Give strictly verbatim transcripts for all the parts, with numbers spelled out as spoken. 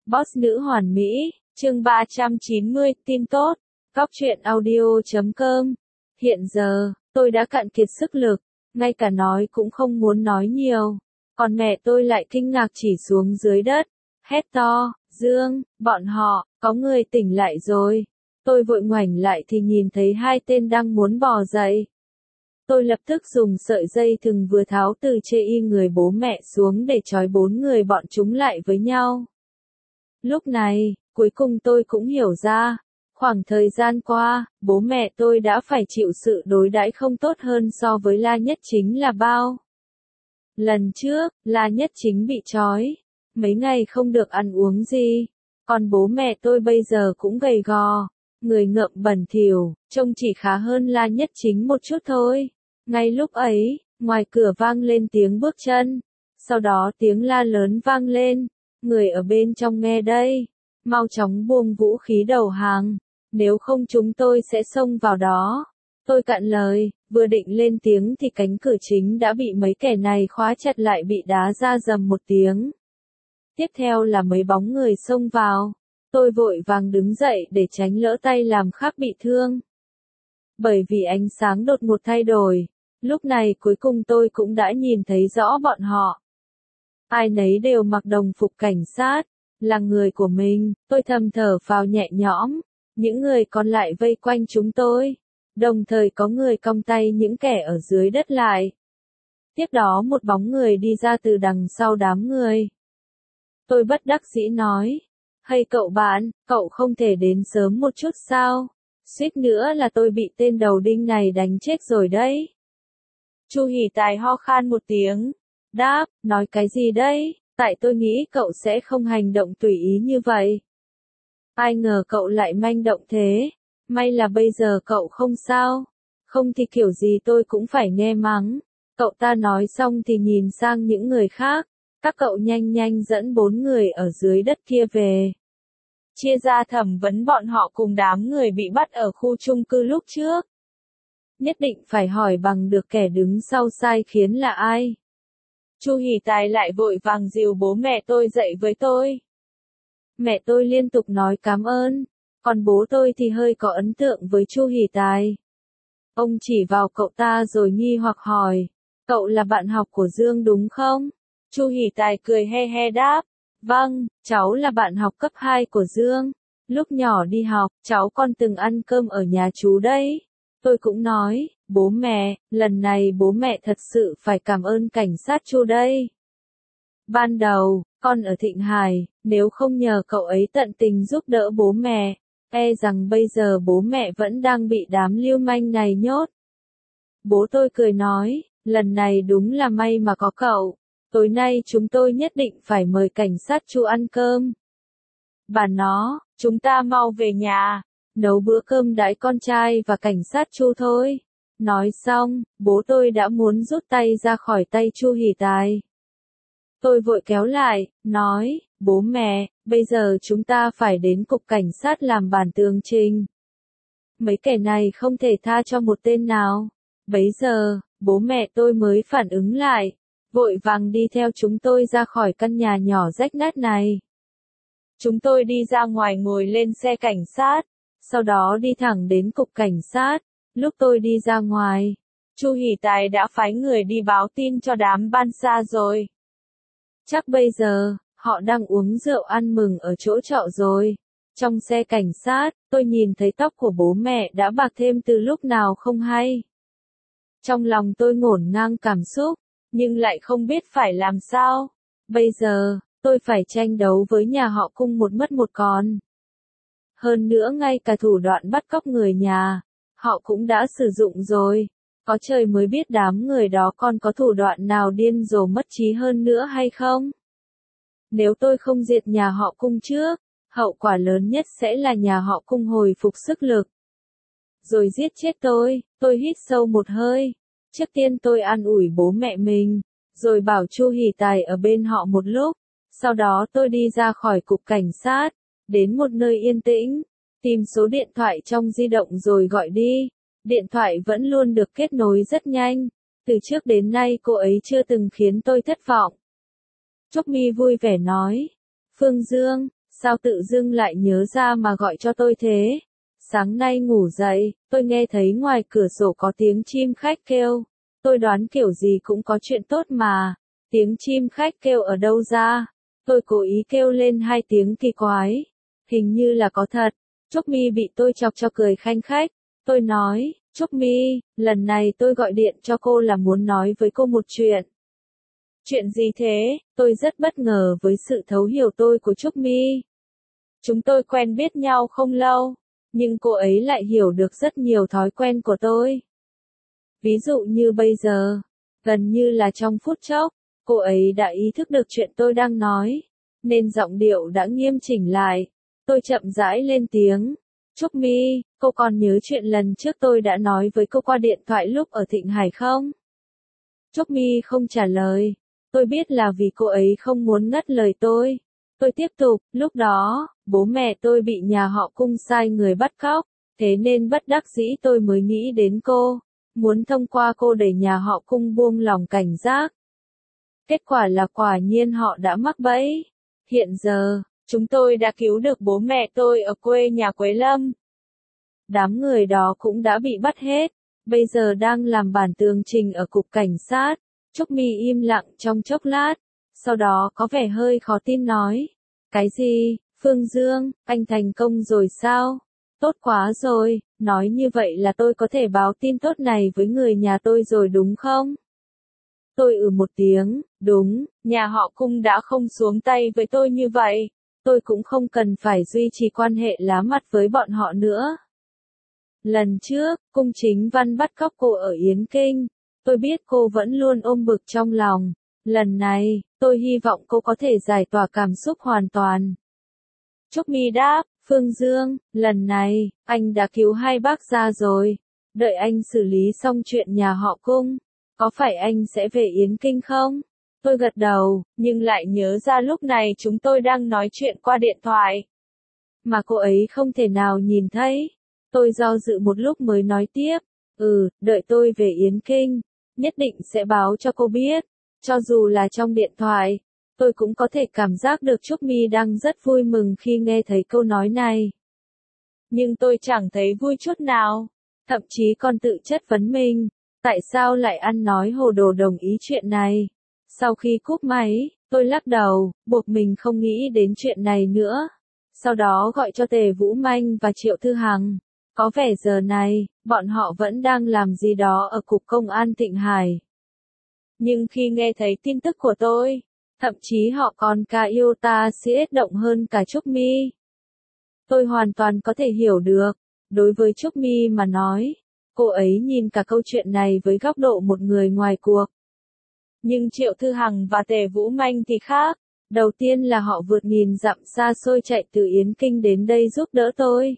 Boss nữ hoàn mỹ, chương ba trăm chín mươi, tin tốt, Cóc truyện audio chấm com. Hiện giờ, tôi đã cạn kiệt sức lực, ngay cả nói cũng không muốn nói nhiều. Còn mẹ tôi lại kinh ngạc chỉ xuống dưới đất, hét to, Dương, bọn họ, có người tỉnh lại rồi. Tôi vội ngoảnh lại thì nhìn thấy hai tên đang muốn bò dậy. Tôi lập tức dùng sợi dây thừng vừa tháo từ chê y người bố mẹ xuống để trói bốn người bọn chúng lại với nhau. Lúc này, cuối cùng tôi cũng hiểu ra, khoảng thời gian qua, bố mẹ tôi đã phải chịu sự đối đãi không tốt hơn so với La Nhất Chính là bao. Lần trước, La Nhất Chính bị trói, mấy ngày không được ăn uống gì, còn bố mẹ tôi bây giờ cũng gầy gò, người ngợm bẩn thỉu, trông chỉ khá hơn La Nhất Chính một chút thôi. Ngay lúc ấy, ngoài cửa vang lên tiếng bước chân, sau đó tiếng la lớn vang lên, người ở bên trong nghe đây, mau chóng buông vũ khí đầu hàng, nếu không chúng tôi sẽ xông vào đó. Tôi cạn lời, vừa định lên tiếng thì cánh cửa chính đã bị mấy kẻ này khóa chặt lại, bị đá ra rầm một tiếng. Tiếp theo là mấy bóng người xông vào, tôi vội vàng đứng dậy để tránh lỡ tay làm khác bị thương. Bởi vì ánh sáng đột ngột thay đổi, lúc này cuối cùng tôi cũng đã nhìn thấy rõ bọn họ. Ai nấy đều mặc đồng phục cảnh sát, là người của mình, tôi thầm thở phào nhẹ nhõm, những người còn lại vây quanh chúng tôi, đồng thời có người cong tay những kẻ ở dưới đất lại. Tiếp đó một bóng người đi ra từ đằng sau đám người. Tôi bất đắc dĩ nói, hay cậu bạn, cậu không thể đến sớm một chút sao? Suýt nữa là tôi bị tên đầu đinh này đánh chết rồi đấy. Chu Hỷ Tài ho khan một tiếng, đáp, nói cái gì đấy, tại tôi nghĩ cậu sẽ không hành động tùy ý như vậy. Ai ngờ cậu lại manh động thế, may là bây giờ cậu không sao, không thì kiểu gì tôi cũng phải nghe mắng. Cậu ta nói xong thì nhìn sang những người khác, các cậu nhanh nhanh dẫn bốn người ở dưới đất kia về. Chia ra thẩm vấn bọn họ cùng đám người bị bắt ở khu chung cư lúc trước. Nhất định phải hỏi bằng được kẻ đứng sau sai khiến là ai. Chu Hỷ Tài lại vội vàng dìu bố mẹ tôi dậy với tôi. Mẹ tôi liên tục nói cảm ơn, còn bố tôi thì hơi có ấn tượng với Chu Hỷ Tài. Ông chỉ vào cậu ta rồi nghi hoặc hỏi, cậu là bạn học của Dương đúng không? Chu Hỷ Tài cười he he đáp, vâng, cháu là bạn học cấp hai của Dương. Lúc nhỏ đi học, cháu còn từng ăn cơm ở nhà chú đấy. Tôi cũng nói, bố mẹ, lần này bố mẹ thật sự phải cảm ơn cảnh sát Chu đây. Ban đầu, con ở Thịnh Hải, nếu không nhờ cậu ấy tận tình giúp đỡ bố mẹ, e rằng bây giờ bố mẹ vẫn đang bị đám lưu manh này nhốt. Bố tôi cười nói, lần này đúng là may mà có cậu, tối nay chúng tôi nhất định phải mời cảnh sát Chu ăn cơm. Bà nó, chúng ta mau về nhà, nấu bữa cơm đãi con trai và cảnh sát Chu thôi. Nói xong, bố tôi đã muốn rút tay ra khỏi tay Chu Hỷ Tài. Tôi vội kéo lại, nói, bố mẹ, bây giờ chúng ta phải đến cục cảnh sát làm bản tường trình. Mấy kẻ này không thể tha cho một tên nào. Bấy giờ, bố mẹ tôi mới phản ứng lại, vội vàng đi theo chúng tôi ra khỏi căn nhà nhỏ rách nát này. Chúng tôi đi ra ngoài ngồi lên xe cảnh sát, sau đó đi thẳng đến cục cảnh sát. Lúc tôi đi ra ngoài, Chu Hỷ Tài đã phái người đi báo tin cho đám ban xa rồi. Chắc bây giờ, họ đang uống rượu ăn mừng ở chỗ trọ rồi. Trong xe cảnh sát, tôi nhìn thấy tóc của bố mẹ đã bạc thêm từ lúc nào không hay. Trong lòng tôi ngổn ngang cảm xúc, nhưng lại không biết phải làm sao. Bây giờ, tôi phải tranh đấu với nhà họ Cung một mất một còn. Hơn nữa ngay cả thủ đoạn bắt cóc người nhà, họ cũng đã sử dụng rồi. Có trời mới biết đám người đó còn có thủ đoạn nào điên rồ mất trí hơn nữa hay không? Nếu tôi không diệt nhà họ Cung trước, hậu quả lớn nhất sẽ là nhà họ Cung hồi phục sức lực. Rồi giết chết tôi, tôi hít sâu một hơi. Trước tiên tôi an ủi bố mẹ mình, rồi bảo Chu Hỷ Tài ở bên họ một lúc. Sau đó tôi đi ra khỏi cục cảnh sát, đến một nơi yên tĩnh, tìm số điện thoại trong di động rồi gọi đi. Điện thoại vẫn luôn được kết nối rất nhanh, từ trước đến nay cô ấy chưa từng khiến tôi thất vọng. Trúc My vui vẻ nói, Phương Dương, Sao tự dưng lại nhớ ra mà gọi cho tôi thế? Sáng nay ngủ dậy, tôi nghe thấy ngoài cửa sổ có tiếng chim khách kêu. Tôi đoán kiểu gì cũng có chuyện tốt mà. Tiếng chim khách kêu ở đâu ra? Tôi cố ý kêu lên hai tiếng kỳ quái. Hình như là có thật. Trúc Mi bị tôi chọc cho cười khanh khách. Tôi nói, Trúc Mi, lần này tôi gọi điện cho cô là muốn nói với cô một chuyện. Chuyện gì thế? Tôi rất bất ngờ với sự thấu hiểu tôi của Trúc Mi. Chúng tôi quen biết nhau không lâu, nhưng cô ấy lại hiểu được rất nhiều thói quen của tôi. Ví dụ như bây giờ, gần như là trong phút chốc, cô ấy đã ý thức được chuyện tôi đang nói, nên giọng điệu đã nghiêm chỉnh lại. Tôi chậm rãi lên tiếng. Trúc Mi, cô còn nhớ chuyện lần trước tôi đã nói với cô qua điện thoại lúc ở Thịnh Hải không? Trúc Mi không trả lời. Tôi biết là vì cô ấy không muốn ngắt lời tôi. Tôi tiếp tục, lúc đó, bố mẹ tôi bị nhà họ Cung sai người bắt cóc, thế nên bất đắc dĩ tôi mới nghĩ đến cô, muốn thông qua cô để nhà họ Cung buông lòng cảnh giác. Kết quả là quả nhiên họ đã mắc bẫy. Hiện giờ, chúng tôi đã cứu được bố mẹ tôi ở quê nhà Quế Lâm. Đám người đó cũng đã bị bắt hết, bây giờ đang làm bản tường trình ở cục cảnh sát. Trúc Mi im lặng trong chốc lát, sau đó có vẻ hơi khó tin nói. Cái gì, Phương Dương, anh thành công rồi sao? Tốt quá rồi, nói như vậy là tôi có thể báo tin tốt này với người nhà tôi rồi đúng không? Tôi ừ một tiếng, đúng, nhà họ Cung đã không xuống tay với tôi như vậy, tôi cũng không cần phải duy trì quan hệ lá mặt với bọn họ nữa. Lần trước, Cung Chính Văn bắt cóc cô ở Yến Kinh, tôi biết cô vẫn luôn ôm bực trong lòng, lần này, tôi hy vọng cô có thể giải tỏa cảm xúc hoàn toàn. Trúc Mi đáp, Phương Dương, lần này, anh đã cứu hai bác ra rồi, đợi anh xử lý xong chuyện nhà họ Cung, có phải anh sẽ về Yến Kinh không? Tôi gật đầu, nhưng lại nhớ ra lúc này chúng tôi đang nói chuyện qua điện thoại, mà cô ấy không thể nào nhìn thấy. Tôi do dự một lúc mới nói tiếp, ừ, đợi tôi về Yến Kinh, nhất định sẽ báo cho cô biết, cho dù là trong điện thoại. Tôi cũng có thể cảm giác được Trúc Mi đang rất vui mừng khi nghe thấy câu nói này. Nhưng tôi chẳng thấy vui chút nào, thậm chí còn tự chất vấn mình, tại sao lại ăn nói hồ đồ đồng ý chuyện này. Sau khi cúp máy, tôi lắc đầu, buộc mình không nghĩ đến chuyện này nữa. Sau đó gọi cho Tề Vũ Manh và Triệu Thư Hằng. Có vẻ giờ này, bọn họ vẫn đang làm gì đó ở Cục Công an Thịnh Hải. Nhưng khi nghe thấy tin tức của tôi, thậm chí họ còn cả yêu ta siết động hơn cả Trúc Mi. Tôi hoàn toàn có thể hiểu được, đối với Trúc Mi mà nói, cô ấy nhìn cả câu chuyện này với góc độ một người ngoài cuộc. Nhưng Triệu Thư Hằng và Tề Vũ Manh thì khác, đầu tiên là họ vượt nghìn dặm xa xôi chạy từ Yến Kinh đến đây giúp đỡ tôi.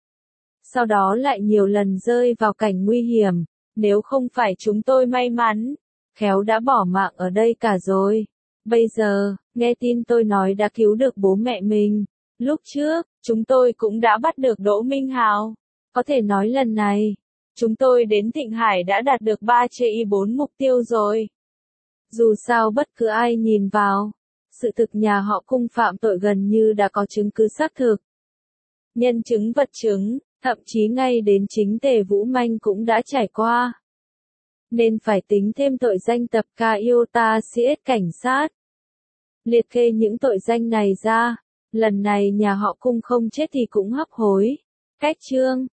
Sau đó lại nhiều lần rơi vào cảnh nguy hiểm, nếu không phải chúng tôi may mắn, khéo đã bỏ mạng ở đây cả rồi. Bây giờ, nghe tin tôi nói đã cứu được bố mẹ mình. Lúc trước, chúng tôi cũng đã bắt được Đỗ Minh Hào. Có thể nói lần này, chúng tôi đến Thịnh Hải đã đạt được ba trên bốn mục tiêu rồi. Dù sao bất cứ ai nhìn vào, sự thực nhà họ Cung phạm tội gần như đã có chứng cứ xác thực. Nhân chứng vật chứng, thậm chí ngay đến chính Tề Vũ Manh cũng đã trải qua. Nên phải tính thêm tội danh tập ca yêu ta siết cảnh sát. Liệt kê những tội danh này ra, lần này nhà họ Cung không chết thì cũng hấp hối. Cách chương